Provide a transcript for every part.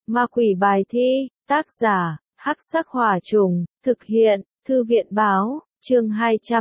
Ma quỷ bài thi, tác giả, Hắc Sắc Hỏa Trùng, thực hiện, Thư viện Báo, chương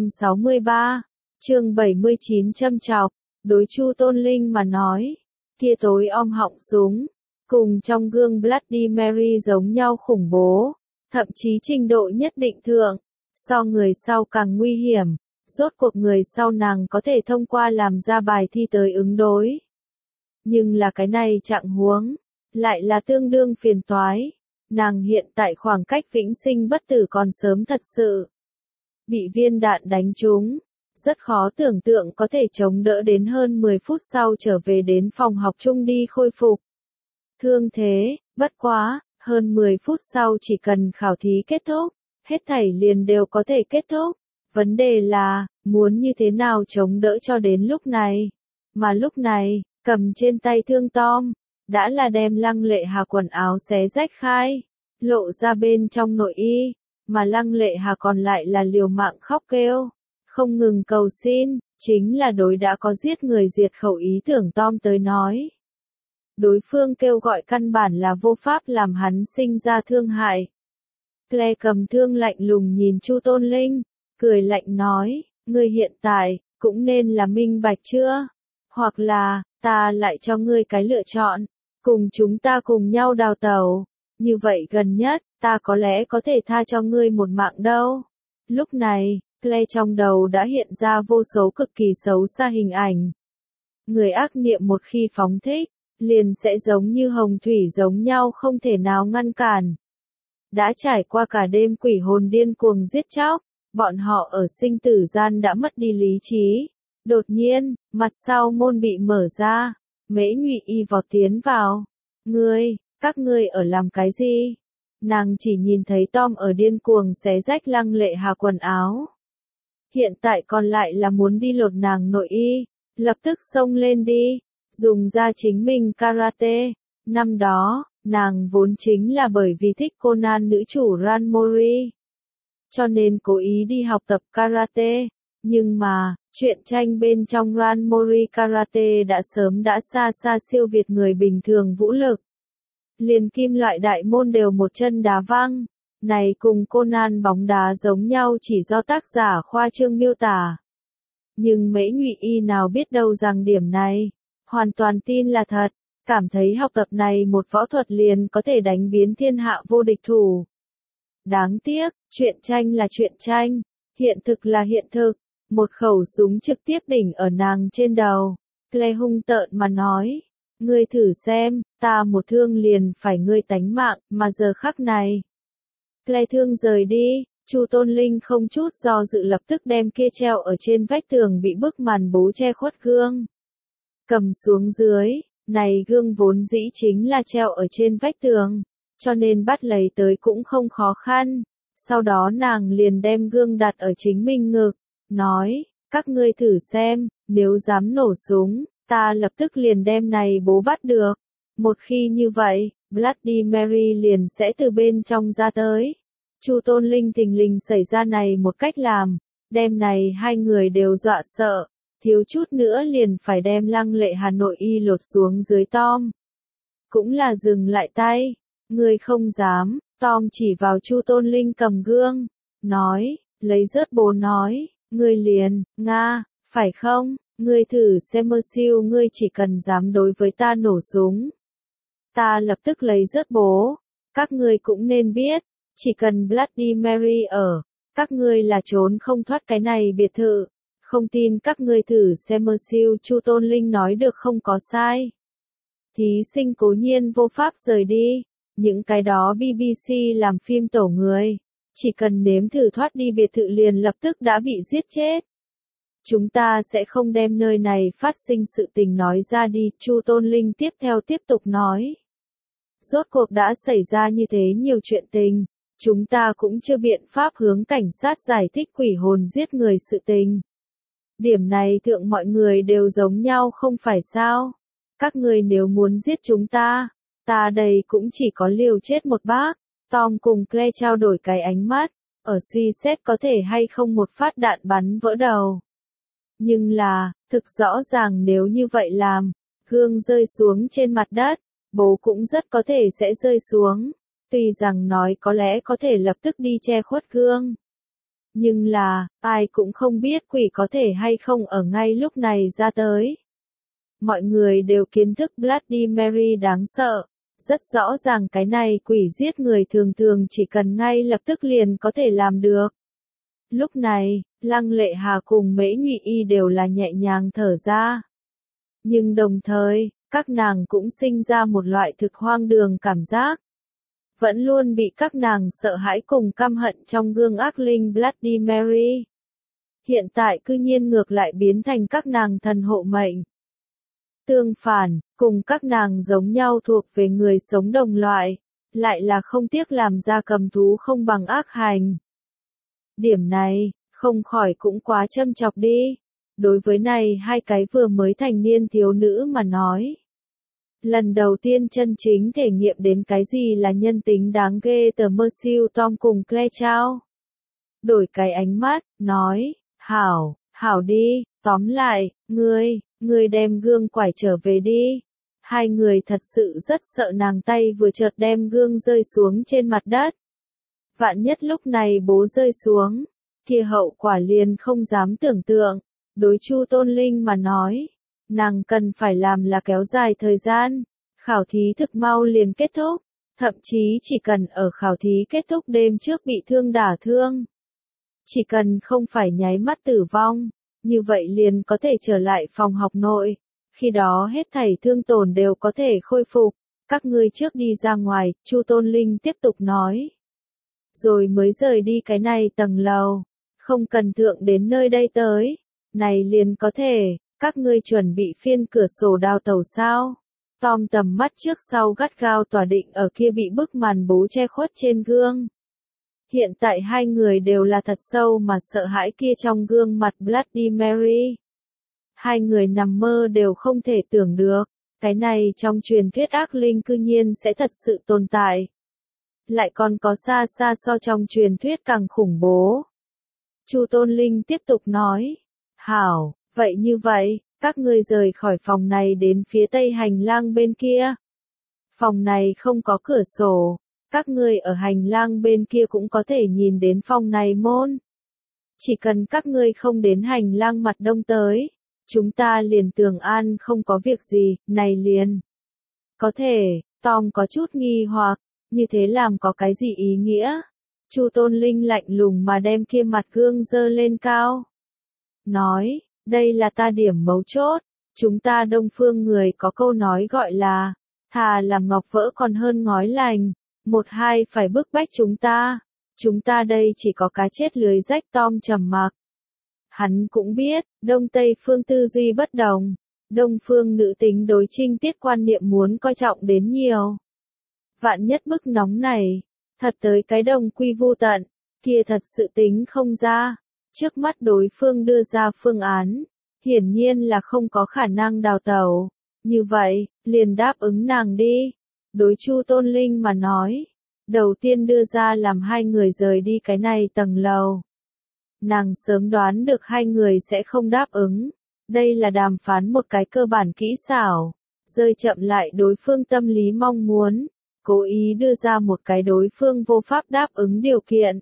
263, chương 79 châm chọc, đối Chu Tôn Linh mà nói, kia tối om họng súng, cùng trong gương Bloody Mary giống nhau khủng bố, thậm chí trình độ nhất định thượng, so người sau càng nguy hiểm, rốt cuộc người sau nàng có thể thông qua làm ra bài thi tới ứng đối. Nhưng là cái này trạng huống, lại là tương đương phiền toái. Nàng hiện tại khoảng cách vĩnh sinh bất tử còn sớm thật sự. Bị viên đạn đánh trúng, rất khó tưởng tượng có thể chống đỡ đến hơn 10 phút sau trở về đến phòng học chung đi khôi phục. Thương thế, bất quá, hơn 10 phút sau chỉ cần khảo thí kết thúc, hết thảy liền đều có thể kết thúc. Vấn đề là, muốn như thế nào chống đỡ cho đến lúc này. Mà lúc này, cầm trên tay thương Tom, đã là đem Lăng Lệ Hà quần áo xé rách khai, lộ ra bên trong nội y, mà Lăng Lệ Hà còn lại là liều mạng khóc kêu, không ngừng cầu xin, chính là đối đã có giết người diệt khẩu ý tưởng Tom tới nói. Đối phương kêu gọi căn bản là vô pháp làm hắn sinh ra thương hại. Claire cầm thương lạnh lùng nhìn Chu Tôn Linh, cười lạnh nói, ngươi hiện tại, cũng nên là minh bạch chưa? Hoặc là, ta lại cho ngươi cái lựa chọn, cùng chúng ta cùng nhau đào tẩu. Như vậy gần nhất, ta có lẽ có thể tha cho ngươi một mạng đâu. Lúc này, Claire trong đầu đã hiện ra vô số cực kỳ xấu xa hình ảnh. Người ác niệm một khi phóng thích, liền sẽ giống như hồng thủy giống nhau không thể nào ngăn cản. Đã trải qua cả đêm quỷ hồn điên cuồng giết chóc, bọn họ ở sinh tử gian đã mất đi lý trí. Đột nhiên, mặt sau môn bị mở ra, Mễ Nhụy Y vọt tiến vào. Các ngươi ở làm cái gì? Nàng chỉ nhìn thấy Tom ở điên cuồng xé rách Lăng Lệ Hà quần áo. Hiện tại còn lại là muốn đi lột nàng nội y, lập tức xông lên đi, dùng ra chính mình karate. Năm đó, nàng vốn chính là bởi vì thích Conan nữ chủ Ran Mori, cho nên cố ý đi học tập karate. Nhưng mà, truyện tranh bên trong Ran Mori karate đã sớm đã xa xa siêu việt người bình thường vũ lực. Liền kim loại đại môn đều một chân đá văng. Này cùng Conan bóng đá giống nhau chỉ do tác giả khoa trương miêu tả. Nhưng Mễ Nhụy Y nào biết đâu rằng điểm này, hoàn toàn tin là thật, cảm thấy học tập này một võ thuật liền có thể đánh biến thiên hạ vô địch thủ. Đáng tiếc, truyện tranh là truyện tranh, hiện thực là hiện thực. Một khẩu súng trực tiếp đỉnh ở nàng trên đầu. Claire hung tợn mà nói, ngươi thử xem, ta một thương liền phải ngươi tánh mạng, mà giờ khắc này. Claire thương rời đi, Chu Tôn Linh không chút do dự lập tức đem kia treo ở trên vách tường bị bức màn bố che khuất gương. Cầm xuống dưới, này gương vốn dĩ chính là treo ở trên vách tường, cho nên bắt lấy tới cũng không khó khăn. Sau đó nàng liền đem gương đặt ở chính mình ngực, nói, các ngươi thử xem, nếu dám nổ súng, ta lập tức liền đem này bố bắt được. Một khi như vậy, Bloody Mary liền sẽ từ bên trong ra tới. Chu Tôn Linh thình lình xảy ra này một cách làm, đem này hai người đều dọa sợ, thiếu chút nữa liền phải đem Lăng Lệ Hà nội y lột xuống dưới Tom. Cũng là dừng lại tay, ngươi không dám, Tom chỉ vào Chu Tôn Linh cầm gương, nói, lấy rớt bố nói, ngươi liền, phải không, ngươi thử xem mơ siêu ngươi chỉ cần dám đối với ta nổ súng. Ta lập tức lấy rớt bố, các ngươi cũng nên biết, chỉ cần Bloody Mary ở, các ngươi là trốn không thoát cái này biệt thự. Không tin các ngươi thử xem mơ siêu Chu Tôn Linh nói được không có sai. Thí sinh cố nhiên vô pháp rời đi, những cái đó BBC làm phim tổ người, chỉ cần nếm thử thoát đi biệt thự liền lập tức đã bị giết chết. Chúng ta sẽ không đem nơi này phát sinh sự tình nói ra đi, Chu Tôn Linh tiếp tục nói. Rốt cuộc đã xảy ra như thế nhiều chuyện tình, chúng ta cũng chưa biện pháp hướng cảnh sát giải thích quỷ hồn giết người sự tình. Điểm này thượng mọi người đều giống nhau không phải sao? Các người nếu muốn giết chúng ta đây cũng chỉ có liều chết một bác. Tom cùng Claire trao đổi cái ánh mắt, ở suy xét có thể hay không một phát đạn bắn vỡ đầu. Nhưng là, thực rõ ràng nếu như vậy làm, gương rơi xuống trên mặt đất, bố cũng rất có thể sẽ rơi xuống. Tuy rằng nói có lẽ có thể lập tức đi che khuất gương. Nhưng là, ai cũng không biết quỷ có thể hay không ở ngay lúc này ra tới. Mọi người đều kiến thức Bloody Mary đáng sợ. Rất rõ ràng cái này quỷ giết người thường thường chỉ cần ngay lập tức liền có thể làm được. Lúc này, Lăng Lệ Hà cùng Mễ Nhụy Y đều là nhẹ nhàng thở ra. Nhưng đồng thời, các nàng cũng sinh ra một loại thực hoang đường cảm giác. Vẫn luôn bị các nàng sợ hãi cùng căm hận trong gương ác linh Bloody Mary. Hiện tại cư nhiên ngược lại biến thành các nàng thần hộ mệnh. Tương phản, cùng các nàng giống nhau thuộc về người sống đồng loại, lại là không tiếc làm ra cầm thú không bằng ác hành. Điểm này, không khỏi cũng quá châm chọc đi. Đối với này hai cái vừa mới thành niên thiếu nữ mà nói. Lần đầu tiên chân chính thể nghiệm đến cái gì là nhân tính đáng ghê tởm Merciu Tom cùng Claire Chao. Đổi cái ánh mắt, nói, hảo đi, tóm lại, ngươi đem gương quải trở về đi. Hai người thật sự rất sợ nàng tay vừa chợt đem gương rơi xuống trên mặt đất. Vạn nhất lúc này bố rơi xuống, kia hậu quả liền không dám tưởng tượng. Đối Chu Tôn Linh mà nói, nàng cần phải làm là kéo dài thời gian, khảo thí thực mau liền kết thúc, thậm chí chỉ cần ở khảo thí kết thúc đêm trước bị thương đả thương. Chỉ cần không phải nháy mắt tử vong, như vậy liền có thể trở lại phòng học nội, khi đó hết thảy thương tổn đều có thể khôi phục. Các ngươi trước đi ra ngoài, Chu Tôn Linh tiếp tục nói. Rồi mới rời đi cái này tầng lầu, không cần thượng đến nơi đây tới, này liền có thể, các ngươi chuẩn bị phiên cửa sổ đào tẩu sao. Tom tầm mắt trước sau gắt gao tỏa định ở kia bị bức màn bố che khuất trên gương. Hiện tại hai người đều là thật sâu mà sợ hãi kia trong gương mặt Bloody Mary. Hai người nằm mơ đều không thể tưởng được, cái này trong truyền thuyết ác linh cư nhiên sẽ thật sự tồn tại. Lại còn có xa xa so trong truyền thuyết càng khủng bố. Chu Tôn Linh tiếp tục nói, hảo, vậy như vậy, các ngươi rời khỏi phòng này đến phía tây hành lang bên kia. Phòng này không có cửa sổ, các ngươi ở hành lang bên kia cũng có thể nhìn đến phòng này môn. Chỉ cần các ngươi không đến hành lang mặt đông tới, chúng ta liền tưởng an không có việc gì, này liền. Có thể, Tom có chút nghi hoặc, như thế làm có cái gì ý nghĩa? Chu Tôn Linh lạnh lùng mà đem kia mặt gương dơ lên cao. Nói, đây là ta điểm mấu chốt, chúng ta Đông Phương người có câu nói gọi là, thà làm ngọc vỡ còn hơn ngói lành, một hai phải bức bách chúng ta đây chỉ có cá chết lưới rách. Tom trầm mặc. Hắn cũng biết, Đông Tây phương tư duy bất đồng, Đông Phương nữ tính đối trinh tiết quan niệm muốn coi trọng đến nhiều. Vạn nhất bức nóng này, thật tới cái đồng quy vu tận, kia thật sự tính không ra. Trước mắt đối phương đưa ra phương án, hiển nhiên là không có khả năng đào tẩu. Như vậy, liền đáp ứng nàng đi. Đối Chu Tôn Linh mà nói, đầu tiên đưa ra làm hai người rời đi cái này tầng lầu. Nàng sớm đoán được hai người sẽ không đáp ứng. Đây là đàm phán một cái cơ bản kỹ xảo, rơi chậm lại đối phương tâm lý mong muốn, cố ý đưa ra một cái đối phương vô pháp đáp ứng điều kiện.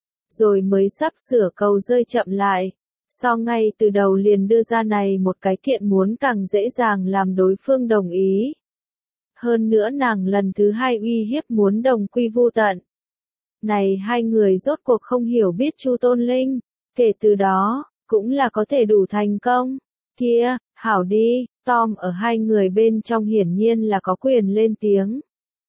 Rồi mới sắp sửa cầu rơi chậm lại, sau ngay từ đầu liền đưa ra này một cái kiện muốn càng dễ dàng làm đối phương đồng ý. Hơn nữa nàng lần thứ hai uy hiếp muốn đồng quy vu tận. Này hai người rốt cuộc không hiểu biết Chu Tôn Linh, kể từ đó, cũng là có thể đủ thành công. Kia, hảo đi, Tom ở hai người bên trong hiển nhiên là có quyền lên tiếng.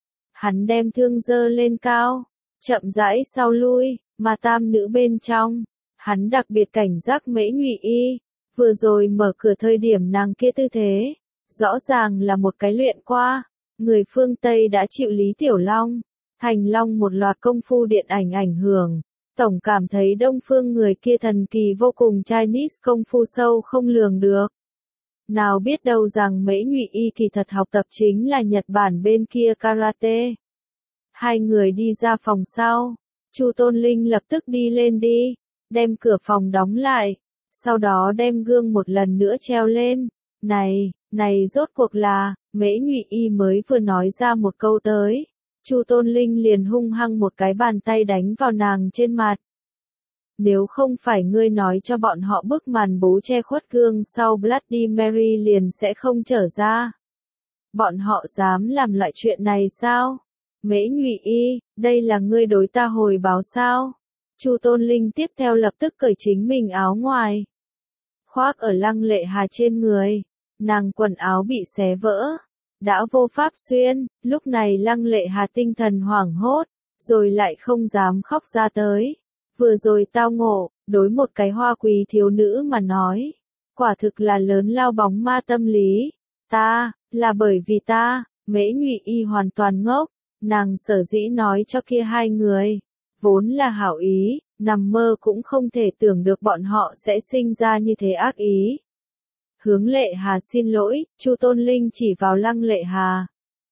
Hắn đem thương dơ lên cao, chậm rãi sau lui, mà tam nữ bên trong, hắn đặc biệt cảnh giác Mễ Nhụy Y, vừa rồi mở cửa thời điểm nàng kia tư thế, rõ ràng là một cái luyện qua, người phương Tây đã chịu Lý Tiểu Long, Thành Long một loạt công phu điện ảnh ảnh hưởng, tổng cảm thấy Đông Phương người kia thần kỳ vô cùng. Chinese công phu sâu không lường được. Nào biết đâu rằng Mễ Nhụy Y kỳ thật học tập chính là Nhật Bản bên kia karate. Hai người đi ra phòng sau, Chu Tôn Linh lập tức đi lên đi, đem cửa phòng đóng lại, sau đó đem gương một lần nữa treo lên. Này rốt cuộc là, Mễ Nhụy Y mới vừa nói ra một câu tới, Chu Tôn Linh liền hung hăng một cái bàn tay đánh vào nàng trên mặt. Nếu không phải ngươi nói cho bọn họ bức màn bố che khuất gương sau Bloody Mary liền sẽ không trở ra. Bọn họ dám làm loại chuyện này sao? Mễ Nhụy Y, đây là ngươi đối ta hồi báo sao? Chu Tôn Linh tiếp theo lập tức cởi chính mình áo ngoài, khoác ở Lăng Lệ Hà trên người. Nàng quần áo bị xé vỡ, đã vô pháp xuyên, lúc này Lăng Lệ Hà tinh thần hoảng hốt, rồi lại không dám khóc ra tới. Vừa rồi tao ngộ, đối một cái hoa quý thiếu nữ mà nói, quả thực là lớn lao bóng ma tâm lý. Ta, là bởi vì ta, Mễ Nhụy Y hoàn toàn ngốc, nàng sở dĩ nói cho kia hai người, vốn là hảo ý, nằm mơ cũng không thể tưởng được bọn họ sẽ sinh ra như thế ác ý. Hướng Lệ Hà xin lỗi, Chu Tôn Linh chỉ vào Lăng Lệ Hà,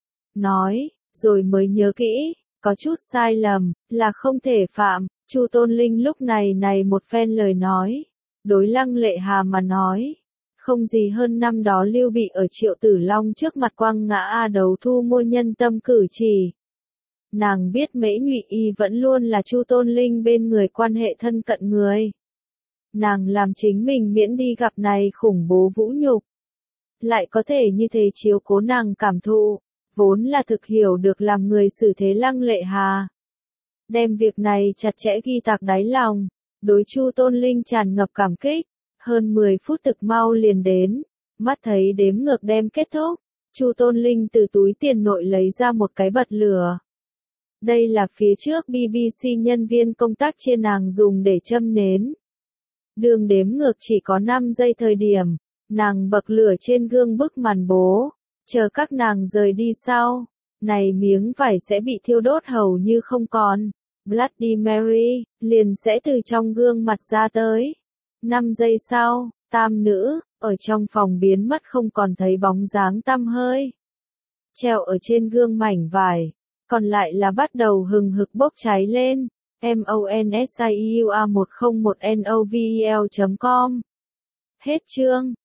nói, rồi mới nhớ kỹ, có chút sai lầm, là không thể phạm. Chu Tôn Linh lúc này một phen lời nói, đối Lăng Lệ Hà mà nói, không gì hơn năm đó Lưu Bị ở Triệu Tử Long trước mặt quăng ngã A Đấu thu mua nhân tâm cử chỉ. Nàng biết Mễ Nhụy Y vẫn luôn là Chu Tôn Linh bên người quan hệ thân cận người. Nàng làm chính mình miễn đi gặp này khủng bố vũ nhục, lại có thể như thế chiếu cố nàng cảm thụ, vốn là thực hiểu được làm người xử thế Lăng Lệ Hà. Đem việc này chặt chẽ ghi tạc đáy lòng, đối Chu Tôn Linh tràn ngập cảm kích. Hơn 10 phút thực mau liền đến, mắt thấy đếm ngược đem kết thúc, Chu Tôn Linh từ túi tiền nội lấy ra một cái bật lửa. Đây là phía trước BBC nhân viên công tác chia nàng dùng để châm nến. Đường đếm ngược chỉ có 5 giây thời điểm, nàng bậc lửa trên gương bức màn bố, chờ các nàng rời đi sau, này miếng vải sẽ bị thiêu đốt hầu như không còn. Bloody Mary liền sẽ từ trong gương mặt ra tới. 5 giây sau, tam nữ ở trong phòng biến mất không còn thấy bóng dáng tăm hơi. Treo ở trên gương mảnh vải, còn lại là bắt đầu hừng hực bốc cháy lên. MONSIUA1001NOVEL.com. Hết chương.